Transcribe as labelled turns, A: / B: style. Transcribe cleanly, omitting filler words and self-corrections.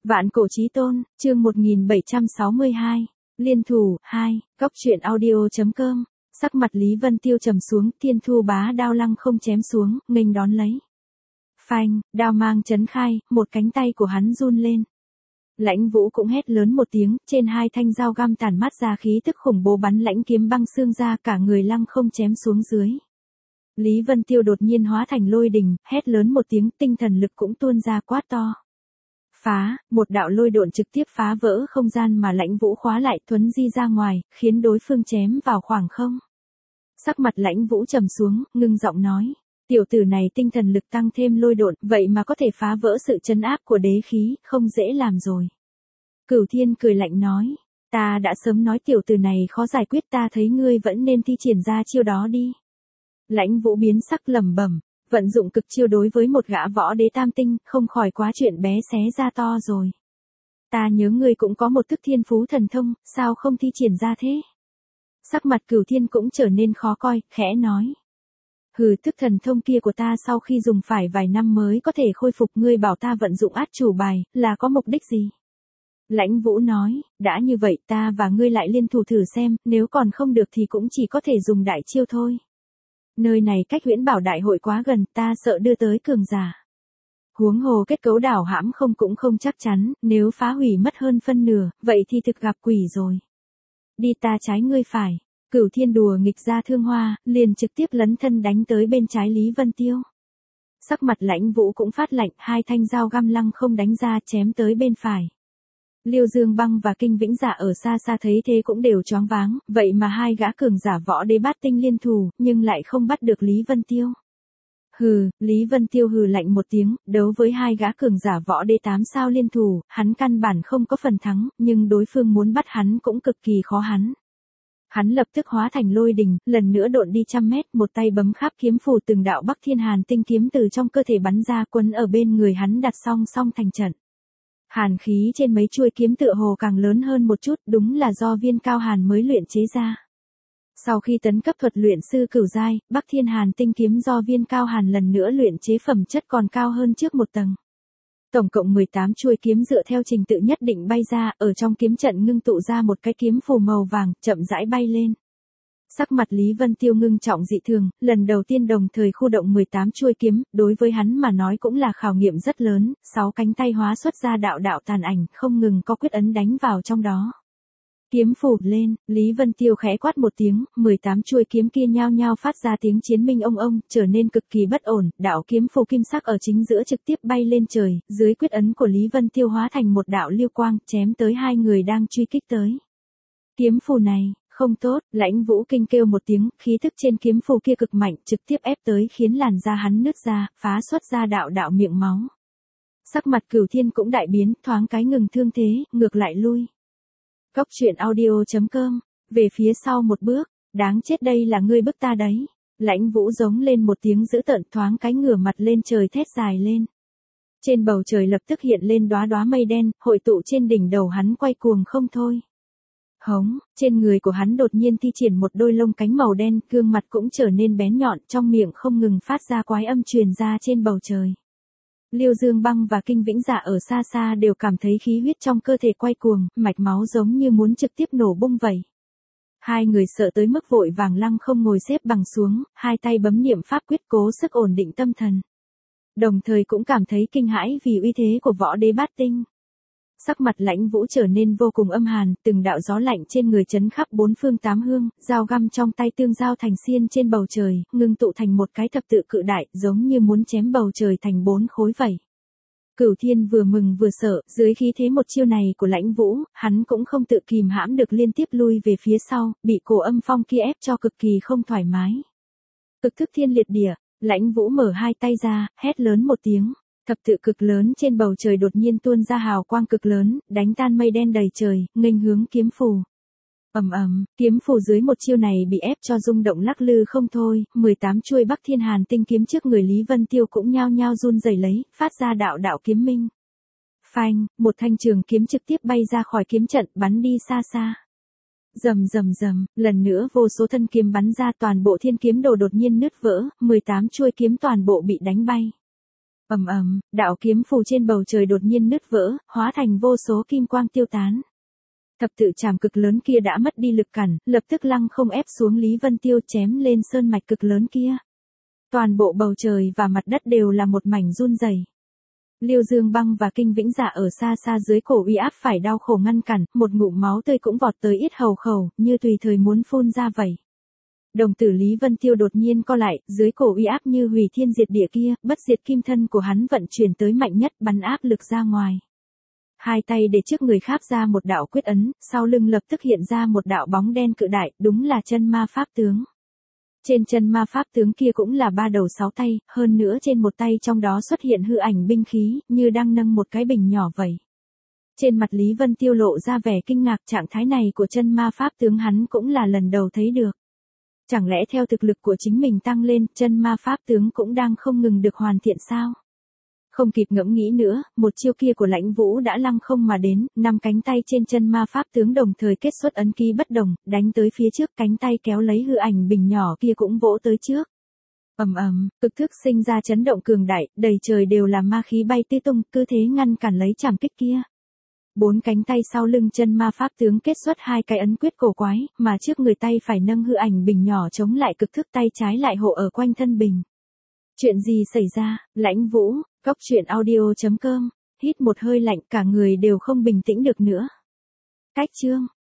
A: Vạn cổ chí tôn, chương 1762. Liên thủ, 2, góc truyện audio.com. Sắc mặt Lý Vân Tiêu trầm xuống, thiên thu bá đao lăng không chém xuống, nghênh đón lấy. Phanh, đao mang chấn khai, một cánh tay của hắn run lên. Lãnh Vũ cũng hét lớn một tiếng, trên hai thanh dao găm tản mát ra khí tức khủng bố bắn lãnh kiếm băng xương ra, cả người lăng không chém xuống dưới. Lý Vân Tiêu đột nhiên hóa thành lôi đình, hét lớn một tiếng, tinh thần lực cũng tuôn ra quát to. Phá, một đạo lôi độn trực tiếp phá vỡ không gian mà Lãnh Vũ khóa lại, thuấn di ra ngoài, khiến đối phương chém vào khoảng không. Sắc mặt Lãnh Vũ trầm xuống, ngưng giọng nói, tiểu tử này tinh thần lực tăng thêm lôi độn, vậy mà có thể phá vỡ sự trấn áp của đế khí, không dễ làm rồi. Cửu Thiên cười lạnh nói, ta đã sớm nói tiểu tử này khó giải quyết, ta thấy ngươi vẫn nên thi triển ra chiêu đó đi. Lãnh Vũ biến sắc lẩm bẩm, vận dụng cực chiêu đối với một gã võ đế tam tinh, không khỏi quá chuyện bé xé ra to rồi. Ta nhớ ngươi cũng có một thức thiên phú thần thông, sao không thi triển ra thế? Sắc mặt Cửu Thiên cũng trở nên khó coi, khẽ nói. Hừ, thức thần thông kia của ta sau khi dùng phải vài năm mới có thể khôi phục, ngươi bảo ta vận dụng át chủ bài, là có mục đích gì? Lãnh Vũ nói, đã như vậy ta và ngươi lại liên thủ thử xem, nếu còn không được thì cũng chỉ có thể dùng đại chiêu thôi. Nơi này cách Huyễn Bảo Đại hội quá gần, ta sợ đưa tới cường giả. Huống hồ kết cấu đảo hãm không cũng không chắc chắn, nếu phá hủy mất hơn phân nửa, vậy thì thực gặp quỷ rồi. Đi ta trái ngươi phải. Cửu Thiên đùa nghịch ra thương hoa, liền trực tiếp lấn thân đánh tới bên trái Lý Vân Tiêu. Sắc mặt Lãnh Vũ cũng phát lạnh, hai thanh dao găm lăng không đánh ra chém tới bên phải. Liêu Dương Băng và Kinh Vĩnh Dạ ở xa xa thấy thế cũng đều choáng váng, vậy mà hai gã cường giả võ đế bát tinh liên thủ, nhưng lại không bắt được Lý Vân Tiêu. Hừ, Lý Vân Tiêu hừ lạnh một tiếng, đấu với hai gã cường giả võ đế 8 sao liên thủ, hắn căn bản không có phần thắng, nhưng đối phương muốn bắt hắn cũng cực kỳ khó hắn. Hắn lập tức hóa thành lôi đình, lần nữa độn đi trăm mét, một tay bấm khắp kiếm phù, từng đạo Bắc Thiên Hàn tinh kiếm từ trong cơ thể bắn ra, quấn ở bên người hắn đặt song song thành trận. Hàn khí trên mấy chuôi kiếm tựa hồ càng lớn hơn một chút, đúng là do Viên Cao Hàn mới luyện chế ra. Sau khi tấn cấp thuật luyện sư cửu giai, Bắc Thiên Hàn tinh kiếm do Viên Cao Hàn lần nữa luyện chế phẩm chất còn cao hơn trước một tầng. Tổng cộng 18 chuôi kiếm dựa theo trình tự nhất định bay ra, ở trong kiếm trận ngưng tụ ra một cái kiếm phù màu vàng, chậm rãi bay lên. Sắc mặt Lý Vân Tiêu ngưng trọng dị thường, lần đầu tiên đồng thời khu động 18 chuôi kiếm, đối với hắn mà nói cũng là khảo nghiệm rất lớn, 6 cánh tay hóa xuất ra đạo đạo tàn ảnh, không ngừng có quyết ấn đánh vào trong đó. Kiếm phù lên, Lý Vân Tiêu khẽ quát một tiếng, 18 chuôi kiếm kia nhao nhao phát ra tiếng chiến minh ông, trở nên cực kỳ bất ổn, đạo kiếm phù kim sắc ở chính giữa trực tiếp bay lên trời, dưới quyết ấn của Lý Vân Tiêu hóa thành một đạo lưu quang, chém tới hai người đang truy kích tới. Kiếm phù này, không tốt, Lãnh Vũ kinh kêu một tiếng, khí thức trên kiếm phù kia cực mạnh, trực tiếp ép tới khiến làn da hắn nứt ra, phá xuất ra đạo đạo miệng máu. Sắc mặt Cửu Thiên cũng đại biến, thoáng cái ngừng thương thế, ngược lại lui. Góc truyện audio.com, về phía sau một bước, đáng chết, đây là ngươi bức ta đấy. Lãnh Vũ giống lên một tiếng dữ tợn, thoáng cái ngửa mặt lên trời thét dài lên. Trên bầu trời lập tức hiện lên đóa đóa mây đen, hội tụ trên đỉnh đầu hắn quay cuồng không thôi. Hống, trên người của hắn đột nhiên thi triển một đôi lông cánh màu đen, gương mặt cũng trở nên bén nhọn, trong miệng không ngừng phát ra quái âm truyền ra trên bầu trời. Liêu Dương Băng và Kinh Vĩnh Dạ ở xa xa đều cảm thấy khí huyết trong cơ thể quay cuồng, mạch máu giống như muốn trực tiếp nổ bung vậy. Hai người sợ tới mức vội vàng lăng không ngồi xếp bằng xuống, hai tay bấm niệm pháp quyết cố sức ổn định tâm thần. Đồng thời cũng cảm thấy kinh hãi vì uy thế của võ đế bát tinh. Sắc mặt Lãnh Vũ trở nên vô cùng âm hàn, từng đạo gió lạnh trên người chấn khắp bốn phương tám hướng, dao găm trong tay tương giao thành xiên trên bầu trời, ngưng tụ thành một cái thập tự cự đại, giống như muốn chém bầu trời thành 4 khối vậy. Cửu Thiên vừa mừng vừa sợ, dưới khí thế một chiêu này của Lãnh Vũ, hắn cũng không tự kìm hãm được liên tiếp lui về phía sau, bị cổ âm phong kia ép cho cực kỳ không thoải mái. Cực thức thiên liệt địa, Lãnh Vũ mở hai tay ra, hét lớn một tiếng. Thập tự cực lớn trên bầu trời đột nhiên tuôn ra hào quang cực lớn, đánh tan mây đen đầy trời, nghênh hướng kiếm phù. Kiếm phù dưới một chiêu này bị ép cho rung động lắc lư không thôi, 18 chuôi Bắc Thiên Hàn tinh kiếm trước người Lý Vân Tiêu cũng nhao nhao run rẩy lấy, phát ra đạo đạo kiếm minh. Phanh, một thanh trường kiếm trực tiếp bay ra khỏi kiếm trận, bắn đi xa xa. Rầm, lần nữa vô số thân kiếm bắn ra, toàn bộ thiên kiếm đồ đột nhiên nứt vỡ, 18 chuôi kiếm toàn bộ bị đánh bay. Ầm ầm, đạo kiếm phù trên bầu trời đột nhiên nứt vỡ, hóa thành vô số kim quang tiêu tán. Thập tự chảm cực lớn kia đã mất đi lực cản, lập tức lăng không ép xuống Lý Vân Tiêu chém lên sơn mạch cực lớn kia. Toàn bộ bầu trời và mặt đất đều là một mảnh run rẩy. Liêu Dương Băng và Kinh Vĩnh Dạ ở xa xa dưới cổ uy áp phải đau khổ ngăn cản, một ngụm máu tươi cũng vọt tới yết hầu khẩu, như tùy thời muốn phun ra vậy. Đồng tử Lý Vân Tiêu đột nhiên co lại, dưới cổ uy áp như hủy thiên diệt địa kia, bất diệt kim thân của hắn vận chuyển tới mạnh nhất, bắn áp lực ra ngoài. Hai tay để trước người kháp ra một đạo quyết ấn, sau lưng lập tức hiện ra một đạo bóng đen cự đại, đúng là chân ma pháp tướng. Trên chân ma pháp tướng kia cũng là 3 đầu 6 tay, hơn nữa trên một tay trong đó xuất hiện hư ảnh binh khí, như đang nâng một cái bình nhỏ vậy. Trên mặt Lý Vân Tiêu lộ ra vẻ kinh ngạc, trạng thái này của chân ma pháp tướng hắn cũng là lần đầu thấy được. Chẳng lẽ theo thực lực của chính mình tăng lên, chân ma pháp tướng cũng đang không ngừng được hoàn thiện sao? Không kịp ngẫm nghĩ nữa, một chiêu kia của Lãnh Vũ đã lăng không mà đến, 5 cánh tay trên chân ma pháp tướng đồng thời kết xuất ấn ký bất đồng, đánh tới phía trước, cánh tay kéo lấy hư ảnh bình nhỏ kia cũng vỗ tới trước. Ầm ầm, cực thức sinh ra chấn động cường đại, đầy trời đều là ma khí bay tứ tung, cứ thế ngăn cản lấy chảm kích kia. 4 cánh tay sau lưng chân ma pháp tướng kết xuất 2 cái ấn quyết cổ quái, mà trước người tay phải nâng hư ảnh bình nhỏ chống lại cực thức tay trái lại hộ ở quanh thân bình. Chuyện gì xảy ra? Lãnh Vũ, Cóc Truyện Audio.com, hít một hơi lạnh, cả người đều không bình tĩnh được nữa. Cách chương